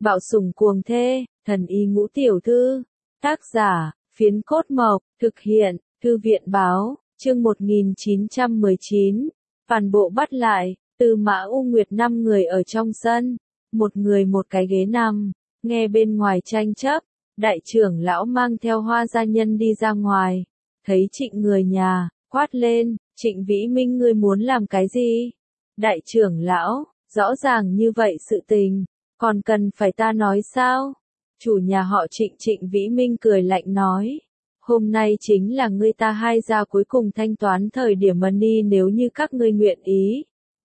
Bạo sủng cuồng thê, thần y ngũ tiểu thư. Tác giả, Phiến Cốt Mộc, thực hiện, Thư viện báo, chương 1919. Phản bộ bắt lại, Tư Mã U Nguyệt 5 người ở trong sân, một người một cái ghế nằm, nghe bên ngoài tranh chấp, đại trưởng lão mang theo Hoa gia nhân đi ra ngoài, thấy Trịnh người nhà, quát lên, Trịnh Vĩ Minh ngươi muốn làm cái gì? Đại trưởng lão, rõ ràng như vậy sự tình, còn cần phải ta nói sao? Chủ nhà họ Trịnh Trịnh Vĩ Minh cười lạnh nói, hôm nay chính là ngươi ta hai gia cuối cùng thanh toán thời điểm money nếu như các ngươi nguyện ý.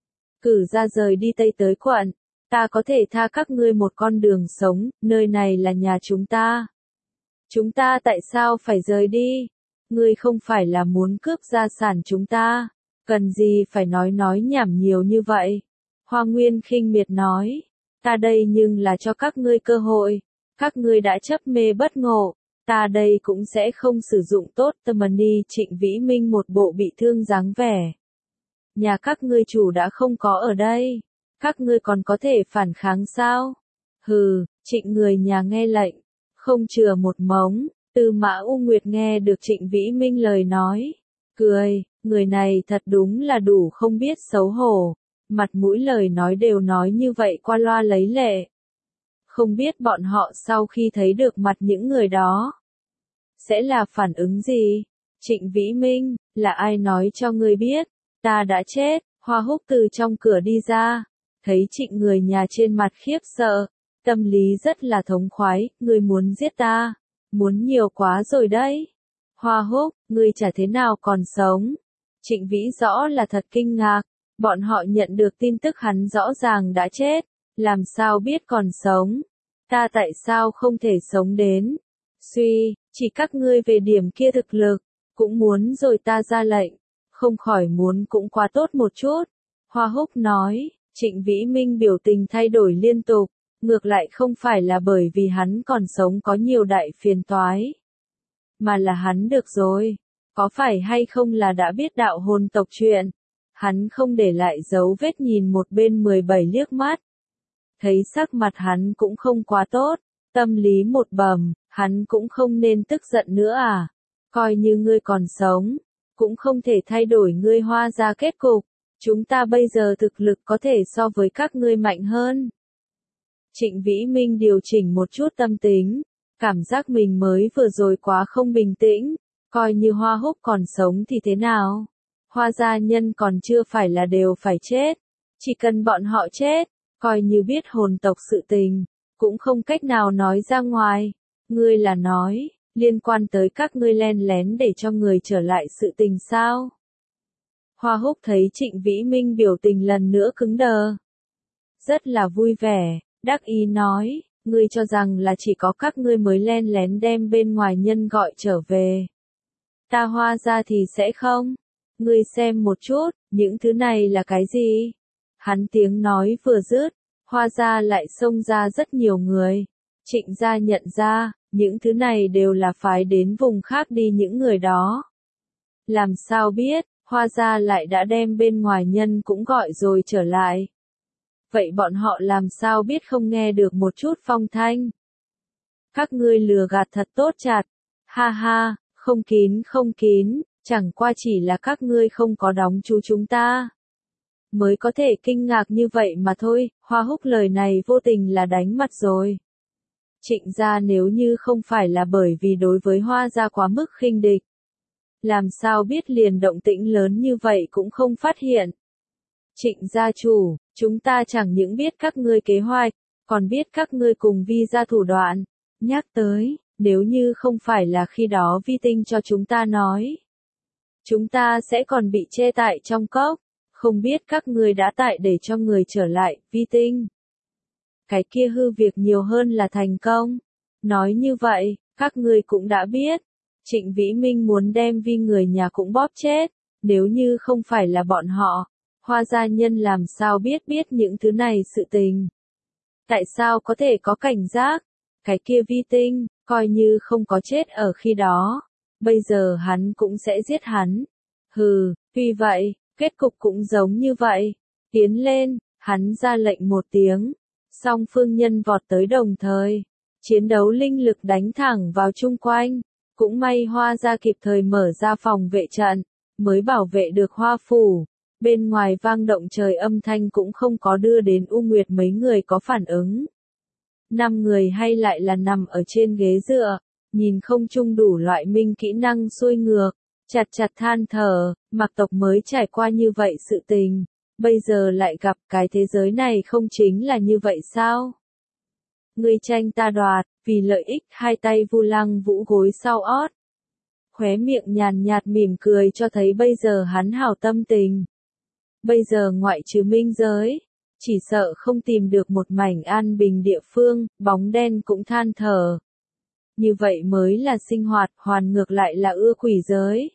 Cử ra rời đi Tây tới quận, ta có thể tha các ngươi một con đường sống, nơi này là nhà chúng ta. Chúng ta tại sao phải rời đi? Ngươi không phải là muốn cướp gia sản chúng ta, cần gì phải nói nhảm nhiều như vậy? Hoa Nguyên khinh miệt nói, ta đây nhưng là cho các ngươi cơ hội, các ngươi đã chấp mê bất ngộ, ta đây cũng sẽ không sử dụng tốt tâm money. Trịnh Vĩ Minh một bộ bị thương dáng vẻ. Nhà các ngươi chủ đã không có ở đây, các ngươi còn có thể phản kháng sao? Hừ, Trịnh người nhà nghe lệnh, không chừa một mống. Tư Mã U Nguyệt nghe được Trịnh Vĩ Minh lời nói, cười, người này thật đúng là đủ không biết xấu hổ, mặt mũi lời nói đều nói như vậy qua loa lấy lệ. Không biết bọn họ sau khi thấy được mặt những người đó, sẽ là phản ứng gì? Trịnh Vĩ Minh, là ai nói cho ngươi biết, ta đã chết? Hoa Húc từ trong cửa đi ra, thấy Trịnh người nhà trên mặt khiếp sợ, tâm lý rất là thống khoái, ngươi muốn giết ta, muốn nhiều quá rồi đấy. Hoa Húc, ngươi chả thế nào còn sống. Trịnh Vĩ rõ là thật kinh ngạc, bọn họ nhận được tin tức hắn rõ ràng đã chết, làm sao biết còn sống. Ta tại sao không thể sống đến? Suy, chỉ các ngươi về điểm kia thực lực, cũng muốn rồi ta ra lệnh, không khỏi muốn cũng quá tốt một chút. Hoa Húc nói, Trịnh Vĩ Minh biểu tình thay đổi liên tục, ngược lại không phải là bởi vì hắn còn sống có nhiều đại phiền toái, mà là hắn được rồi, có phải hay không là đã biết đạo hồn tộc chuyện. Hắn không để lại dấu vết nhìn một bên 17 liếc mắt. Thấy sắc mặt hắn cũng không quá tốt, tâm lý một bầm, hắn cũng không nên tức giận nữa à. Coi như ngươi còn sống, cũng không thể thay đổi ngươi Hoa gia kết cục. Chúng ta bây giờ thực lực có thể so với các ngươi mạnh hơn. Trịnh Vĩ Minh điều chỉnh một chút tâm tính, cảm giác mình mới vừa rồi quá không bình tĩnh, coi như Hoa Húc còn sống thì thế nào? Hoa gia nhân còn chưa phải là đều phải chết, chỉ cần bọn họ chết, coi như biết hồn tộc sự tình, cũng không cách nào nói ra ngoài. Ngươi là nói, liên quan tới các ngươi len lén để cho người trở lại sự tình sao? Hoa Húc thấy Trịnh Vĩ Minh biểu tình lần nữa cứng đờ, rất là vui vẻ, đắc ý nói, ngươi cho rằng là chỉ có các ngươi mới len lén đem bên ngoài nhân gọi trở về. Ta Hoa gia thì sẽ không. Ngươi xem một chút, những thứ này là cái gì? Hắn tiếng nói vừa dứt, Hoa gia lại xông ra rất nhiều người. Trịnh gia nhận ra, những thứ này đều là phái đến vùng khác đi những người đó. Làm sao biết, Hoa gia lại đã đem bên ngoài nhân cũng gọi rồi trở lại. Vậy bọn họ làm sao biết không nghe được một chút phong thanh? Các ngươi lừa gạt thật tốt chặt. Ha ha, không kín, chẳng qua chỉ là các ngươi không có đóng chú chúng ta mới có thể kinh ngạc như vậy mà thôi. Hoa Húc lời này vô tình là đánh mặt rồi. Trịnh gia nếu như không phải là bởi vì đối với Hoa gia quá mức khinh địch, làm sao biết liền động tĩnh lớn như vậy cũng không phát hiện. Trịnh gia chủ, chúng ta chẳng những biết các ngươi kế hoạch, còn biết các ngươi cùng Vi gia thủ đoạn. Nhắc tới, nếu như không phải là khi đó Vi Tinh cho chúng ta nói, chúng ta sẽ còn bị chê tại trong cốc, không biết các ngươi đã tại để cho người trở lại, Vi Tinh. Cái kia hư việc nhiều hơn là thành công. Nói như vậy, các ngươi cũng đã biết, Trịnh Vĩ Minh muốn đem Vi người nhà cũng bóp chết, nếu như không phải là bọn họ, Hoa gia nhân làm sao biết những thứ này sự tình. Tại sao có thể có cảnh giác? Cái kia Vi Tinh, coi như không có chết ở khi đó, bây giờ hắn cũng sẽ giết hắn. Hừ, vì vậy, kết cục cũng giống như vậy. Tiến lên, hắn ra lệnh một tiếng. Song phương nhân vọt tới đồng thời. Chiến đấu linh lực đánh thẳng vào chung quanh. Cũng may Hoa gia kịp thời mở ra phòng vệ trận, mới bảo vệ được Hoa phủ. Bên ngoài vang động trời âm thanh cũng không có đưa đến U Nguyệt mấy người có phản ứng. 5 người hay lại là nằm ở trên ghế dựa, nhìn không chung đủ loại minh kỹ năng xuôi ngược, chặt chặt than thở, Mạc tộc mới trải qua như vậy sự tình, bây giờ lại gặp cái thế giới này không chính là như vậy sao? Ngươi tranh ta đoạt, vì lợi ích hai tay Vu Lăng Vũ gối sau ót. Khóe miệng nhàn nhạt mỉm cười cho thấy bây giờ hắn hảo tâm tình. Bây giờ ngoại trừ minh giới, chỉ sợ không tìm được một mảnh an bình địa phương, bóng đen cũng than thở. Như vậy mới là sinh hoạt, hoàn ngược lại là ưa quỷ giới.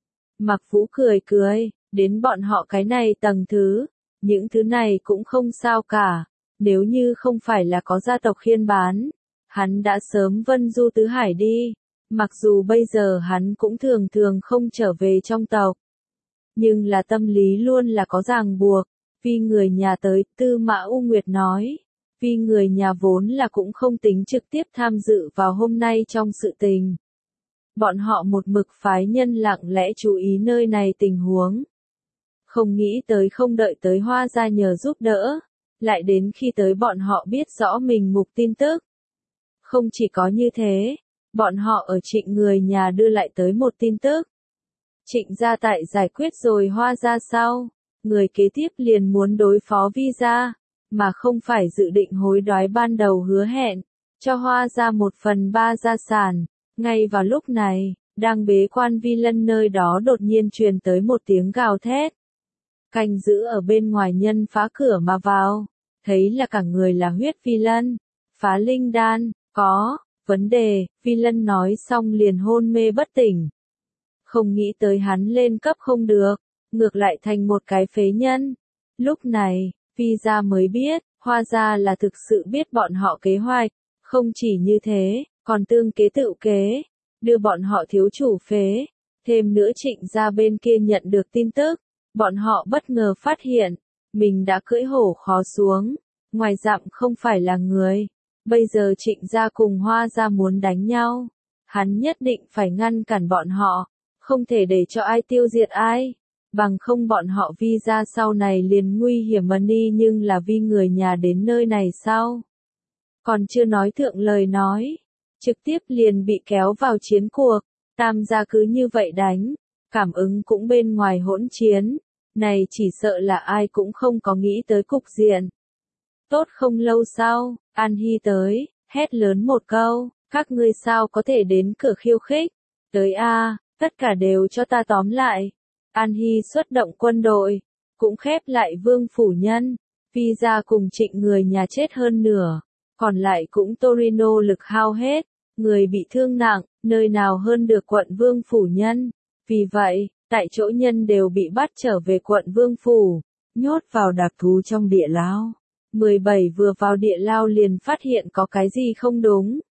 Mạc Vũ cười cười, đến bọn họ cái này tầng thứ, những thứ này cũng không sao cả, nếu như không phải là có gia tộc khiên bán, hắn đã sớm vân du tứ hải đi, mặc dù bây giờ hắn cũng thường thường không trở về trong tộc. Nhưng là tâm lý luôn là có ràng buộc, vì người nhà tới, Tư Mã U Nguyệt nói, vì người nhà vốn là cũng không tính trực tiếp tham dự vào hôm nay trong sự tình. Bọn họ một mực phái nhân lặng lẽ chú ý nơi này tình huống. Không nghĩ tới không đợi tới Hoa gia nhờ giúp đỡ, lại đến khi tới bọn họ biết rõ mình mục tin tức. Không chỉ có như thế, bọn họ ở Trịnh người nhà đưa lại tới một tin tức. Trịnh gia tại giải quyết rồi Hoa gia sau, người kế tiếp liền muốn đối phó Vi gia, mà không phải dự định hối đoái ban đầu hứa hẹn, cho Hoa gia 1/3 gia sản. Ngay vào lúc này, đang bế quan Vi Lân nơi đó đột nhiên truyền tới một tiếng gào thét. Canh giữ ở bên ngoài nhân phá cửa mà vào, thấy là cả người là huyết Vi Lân, phá linh đan, có vấn đề, Vi Lân nói xong liền hôn mê bất tỉnh. Không nghĩ tới hắn lên cấp không được, ngược lại thành một cái phế nhân. Lúc này, Vi gia mới biết, Hoa gia là thực sự biết bọn họ kế hoạch, không chỉ như thế, còn tương kế tự kế, đưa bọn họ thiếu chủ phế. Thêm nữa Trịnh gia bên kia nhận được tin tức, bọn họ bất ngờ phát hiện, mình đã cưỡi hổ khó xuống, ngoài dặm không phải là người. Bây giờ Trịnh gia cùng Hoa gia muốn đánh nhau, hắn nhất định phải ngăn cản bọn họ, không thể để cho ai tiêu diệt ai, bằng không bọn họ Vi gia sau này liền nguy hiểm mà đi. Nhưng là vì người nhà đến nơi này sao? Còn chưa nói thượng lời nói, trực tiếp liền bị kéo vào chiến cuộc, Tam gia cứ như vậy đánh, cảm ứng cũng bên ngoài hỗn chiến, này chỉ sợ là ai cũng không có nghĩ tới cục diện. Tốt không lâu sau, An Hy tới, hét lớn một câu, các ngươi sao có thể đến cửa khiêu khích, tới a, tất cả đều cho ta tóm lại. An Hy xuất động quân đội, cũng khép lại vương phủ nhân, Vi gia cùng Trịnh người nhà chết hơn nửa, còn lại cũng Torino lực hao hết, người bị thương nặng, nơi nào hơn được quận vương phủ nhân. Vì vậy, tại chỗ nhân đều bị bắt trở về quận vương phủ, nhốt vào đặc thú trong địa lao. 17 vừa vào địa lao liền phát hiện có cái gì không đúng.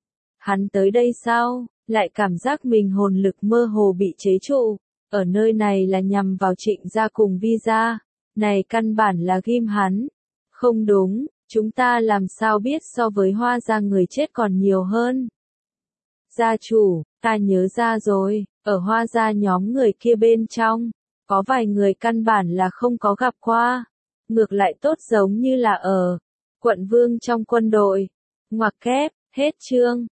Hắn tới đây sao, lại cảm giác mình hồn lực mơ hồ bị chế trụ, ở nơi này là nhằm vào Trịnh gia cùng Vi gia, này căn bản là ghim hắn. Không đúng, chúng ta làm sao biết so với Hoa gia người chết còn nhiều hơn. Gia chủ, ta nhớ ra rồi, ở Hoa gia nhóm người kia bên trong, có vài người căn bản là không có gặp qua, ngược lại tốt giống như là ở quận vương trong quân đội. Ngoặc kép, hết chương.